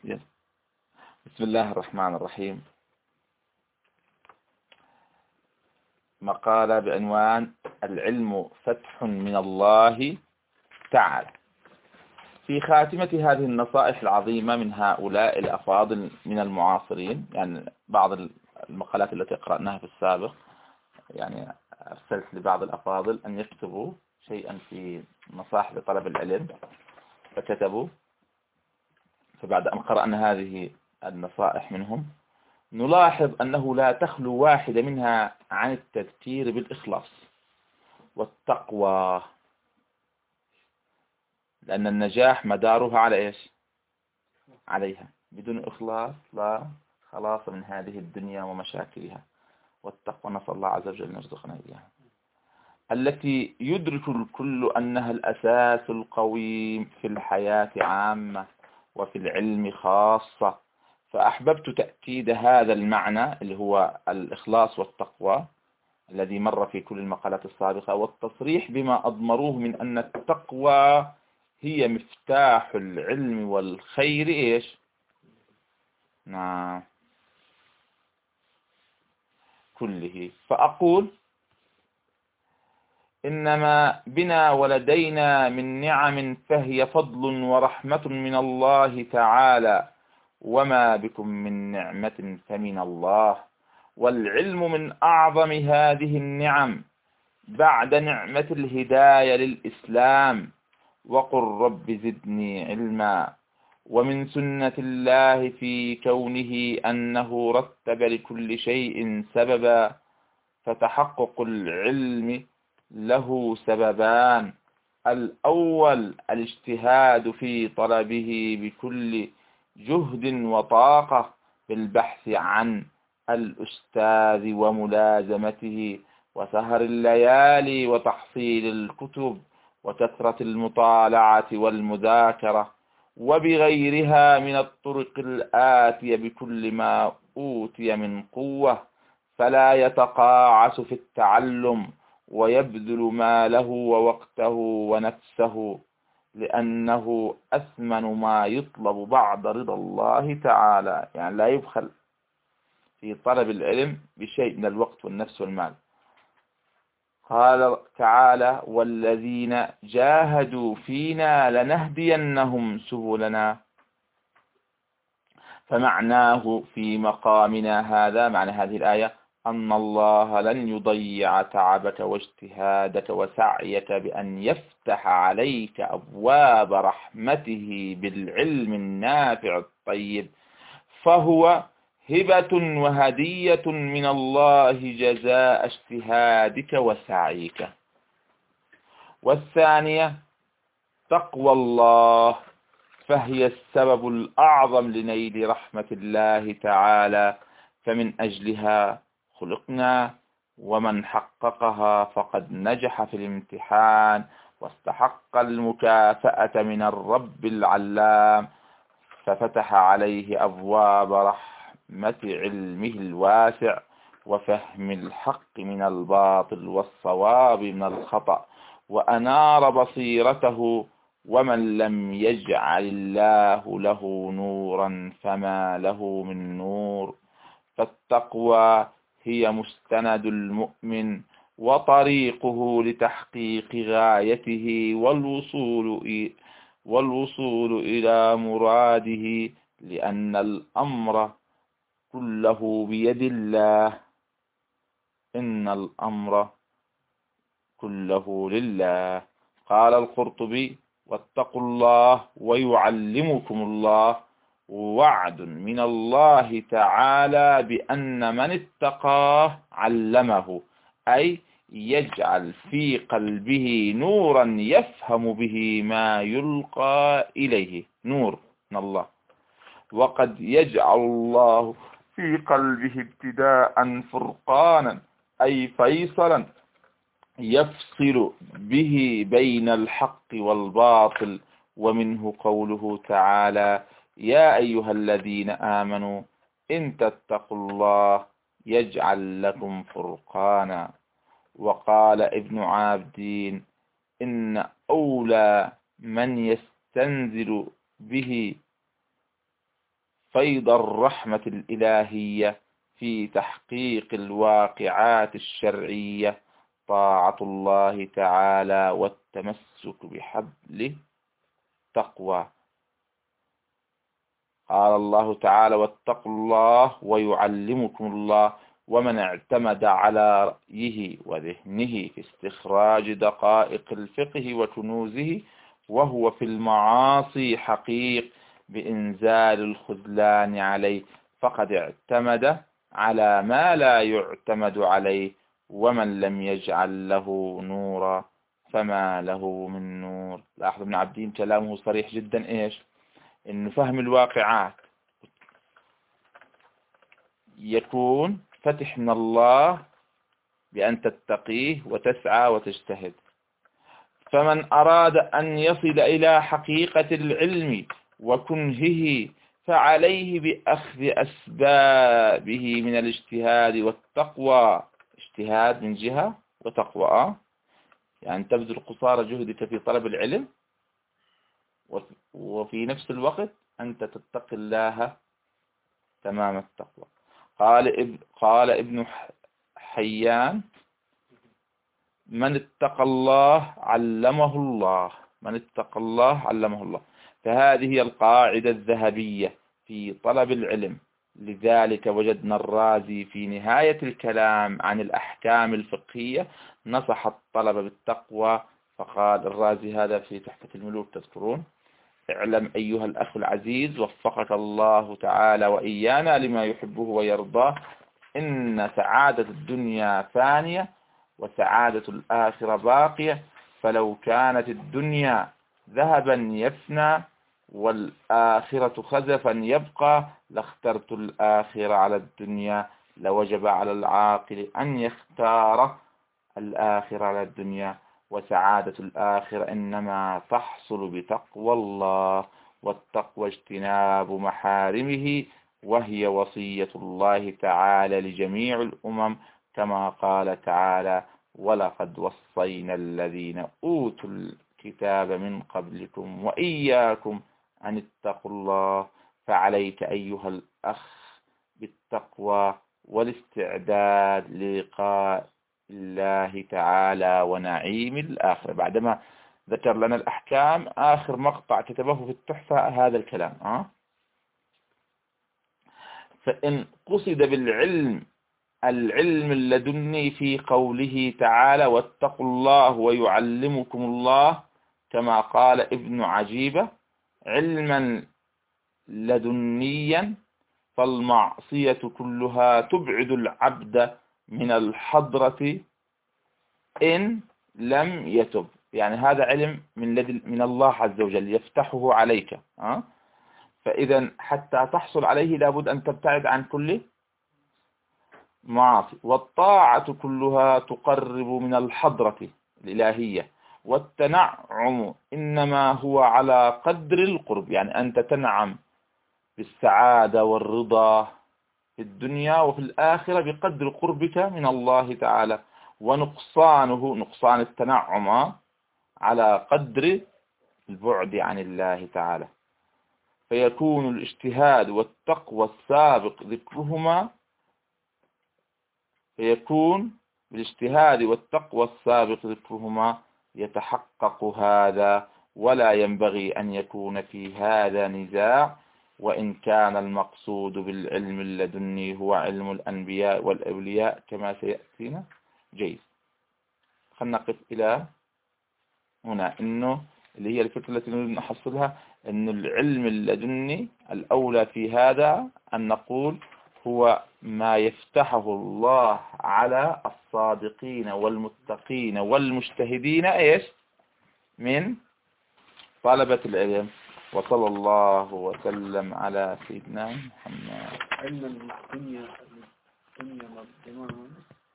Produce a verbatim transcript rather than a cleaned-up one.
بسم الله الرحمن الرحيم. مقالة بعنوان العلم فتح من الله تعالى. في خاتمة هذه النصائح العظيمة من هؤلاء الأفاضل من المعاصرين، يعني بعض المقالات التي قرأناها في السابق، يعني أرسلت لبعض الأفاضل أن يكتبوا شيئا في نصائح لطلب العلم فكتبوا، فبعد أن قرأنا هذه النصائح منهم نلاحظ أنه لا تخلو واحدة منها عن التذكير بالإخلاص والتقوى، لأن النجاح مدارها على إيش؟ عليها. بدون إخلاص لا خلاص من هذه الدنيا ومشاكلها. والتقوى نسأل الله عز وجل أن يرزقنا إياها، التي يدرك الكل أنها الأساس القويم في الحياة عامة وفي العلم خاصة. فأحببت تأكيد هذا المعنى اللي هو الإخلاص والتقوى الذي مر في كل المقالات السابقة، والتصريح بما أضمروه من أن التقوى هي مفتاح العلم والخير إيش؟ نعم كله. فأقول إنما بنا ولدينا من نعم فهي فضل ورحمة من الله تعالى، وما بكم من نعمة فمن الله. والعلم من أعظم هذه النعم بعد نعمة الهداية للإسلام، وقل رب زدني علما. ومن سنة الله في كونه أنه رتب لكل شيء سببا، فتحقق العلم له سببان: الأول الاجتهاد في طلبه بكل جهد وطاقة بالبحث عن الأستاذ وملازمته وسهر الليالي وتحصيل الكتب وكثرة المطالعة والمذاكرة، وبغيرها من الطرق الآتية بكل ما أوتي من قوة، فلا يتقاعس في التعلم ويبذل ماله ووقته ونفسه، لأنه أثمن ما يطلب بعد رضا الله تعالى. يعني لا يبخل في طلب العلم بشيء من الوقت والنفس والمال. قال تعالى: والذين جاهدوا فينا لنهدينهم سبلنا. فمعناه في مقامنا هذا، معنى هذه الآية، أن الله لن يضيع تعبك واجتهادك وسعيك بأن يفتح عليك أبواب رحمته بالعلم النافع الطيب، فهو هبة وهدية من الله جزاء اجتهادك وسعيك. والثانية تقوى الله، فهي السبب الأعظم لنيل رحمة الله تعالى، فمن أجلها خلقنا، ومن حققها فقد نجح في الامتحان واستحق المكافأة من الرب العلام، ففتح عليه أبواب رحمة علمه الواسع وفهم الحق من الباطل والصواب من الخطأ، وأنار بصيرته. ومن لم يجعل الله له نورا فما له من نور. فالتقوى هي مستند المؤمن وطريقه لتحقيق غايته والوصول والوصول إلى مراده، لأن الأمر كله بيد الله. إن الأمر كله لله. قال القرطبي: واتقوا الله ويعلمكم الله، وعد من الله تعالى بأن من اتقاه علمه، أي يجعل في قلبه نورا يفهم به ما يلقى إليه. نور من الله. وقد يجعل الله في قلبه ابتداء فرقانا، أي فيصلا يفصل به بين الحق والباطل. ومنه قوله تعالى: يا أيها الذين آمنوا إن تتقوا الله يجعل لكم فرقانا. وقال ابن عابدين: إن أولى من يستنزل به فيض الرحمة الإلهية في تحقيق الواقعات الشرعية طاعة الله تعالى والتمسك بحبل التقوى. قال الله تعالى واتقوا الله ويعلمكم الله. ومن اعتمد على رأيه وذهنه في استخراج دقائق الفقه وكنوزه وهو في المعاصي حقيق بإنزال الخذلان عليه فقد اعتمد على ما لا يعتمد عليه. ومن لم يجعل له نورا فما له من نور. لاحظ ابن عابدين كلامه صريح جدا إيش؟ إنه فهم الواقعات يكون فتح من الله بأن تتقيه وتسعى وتجتهد. فمن أراد أن يصل إلى حقيقة العلم وكنهه فعليه بأخذ أسبابه من الاجتهاد والتقوى. اجتهاد من جهة وتقوى، يعني تبذل قصارى جهدك في طلب العلم وفي نفس الوقت أنت تتقي الله تمام التقوى. قال ابن, قال ابن حيان من اتقى الله علمه الله. من اتقى الله علمه الله. فهذه هي القاعدة الذهبية في طلب العلم. لذلك وجدنا الرازي في نهاية الكلام عن الأحكام الفقهية نصح الطلبة بالتقوى فقال الرازي هذا في تحفة الملوك تذكرون: اعلم أيها الأخ العزيز وفقك الله تعالى وإيانا لما يحبه ويرضاه إن سعادة الدنيا فانية وسعادة الآخرة باقية. فلو كانت الدنيا ذهبا يفنى والآخرة خزفا يبقى لاخترت الآخرة على الدنيا. لوجب على العاقل أن يختار الآخرة على الدنيا. وسعادة الآخرة إنما تحصل بتقوى الله، والتقوى اجتناب محارمه، وهي وصية الله تعالى لجميع الأمم كما قال تعالى: ولقد وصينا الذين أوتوا الكتاب من قبلكم وإياكم أن اتقوا الله. فعليك أيها الأخ بالتقوى والاستعداد للقاء الله تعالى ونعيم الآخرة. بعدما ذكر لنا الأحكام آخر مقطع كتبه في التحفة هذا الكلام أه؟ فإن قصد بالعلم العلم اللدني في قوله تعالى واتقوا الله ويعلمكم الله كما قال ابن عجيبة علما لدنيا فالمعصية كلها تبعد العبد من الحضرة إن لم يتب. يعني هذا علم من لدن من الله عز وجل يفتحه عليك أه؟ فإذا حتى تحصل عليه لابد أن تبتعد عن كل معاصي. والطاعة كلها تقرب من الحضرة الإلهية. والتنعم إنما هو على قدر القرب، يعني أنت تنعم بالسعادة والرضا في الدنيا وفي الآخرة بقدر قربك من الله تعالى. ونقصانه نقصان التنعم على قدر البعد عن الله تعالى. فيكون الاجتهاد والتقوى السابق ذكرهما فيكون بالاجتهاد والتقوى السابق ذكرهما يتحقق هذا، ولا ينبغي أن يكون في هذا نزاع. وإن كان المقصود بالعلم اللدني هو علم الأنبياء والأولياء كما سيأتينا جيد. خلنا نقف إلى هنا، إنه اللي هي الفكرة التي نريد نحصلها، إن العلم اللدني الأولى في هذا أن نقول هو ما يفتحه الله على الصادقين والمتقين والمجتهدين إيش من طلبة العلم. وصلى الله وسلم على سيدنا محمد. علم الدنيا الدنيا